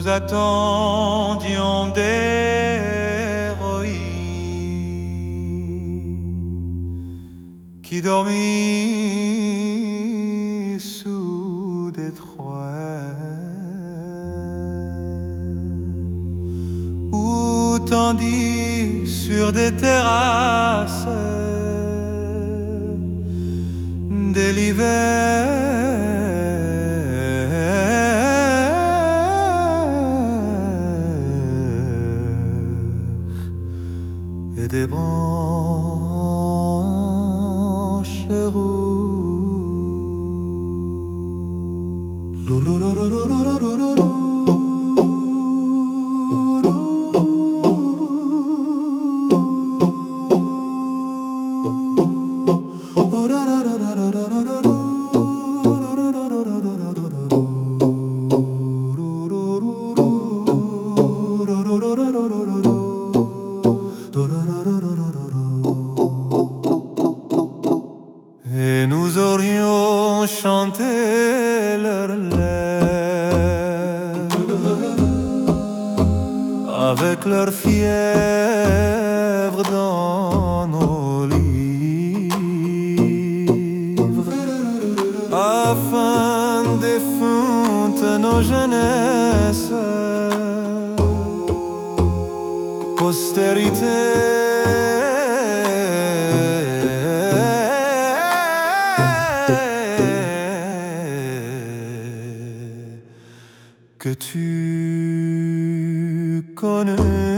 nous attendions d'héroïnes qui dormit sous des troènes, ou tandis sur des terrasses dès l'hiver et des branches rouges. Et nous aurions chanté leurs lèvres avec leur fièvre dans nos livres, afin d'effondrer nos jeunesses. Postérité, que tu connais.